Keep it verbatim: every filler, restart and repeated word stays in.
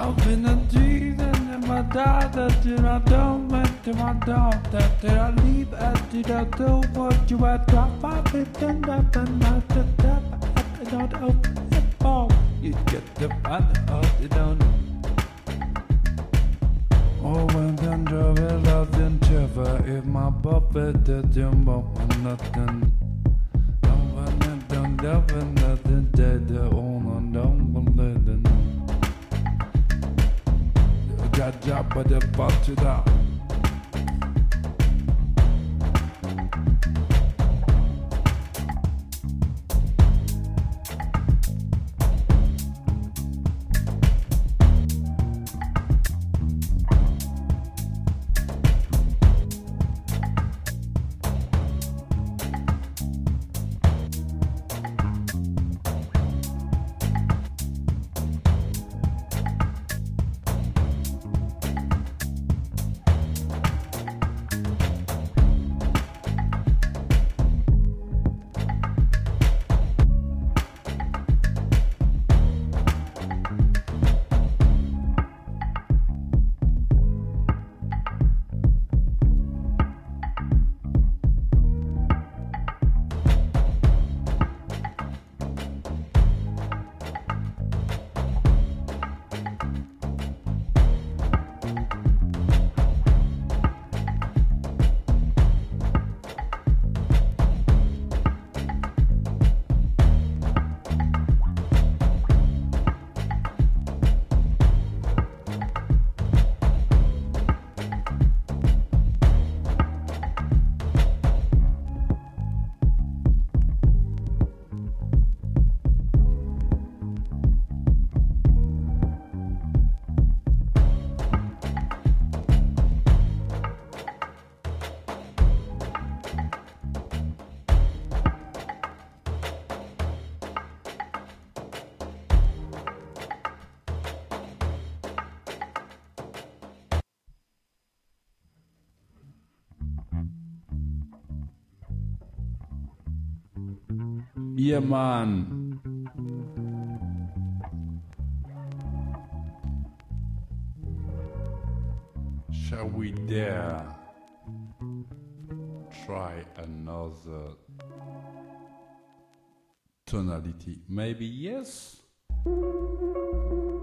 Up in the trees and in my daughter, did I don't make to my daughter, did I leave at did I do what you had drop off it and up and not the tap, I don't open it ball. You get the fun of it on. Oh, when then drove it out in Trevor, if my puppet did jumbo for nothing. Don't want it, don't have nothing dead, on and down, but letting. Got job, but they bought it out. Yeah, man. Shall we dare try another tonality? Maybe yes?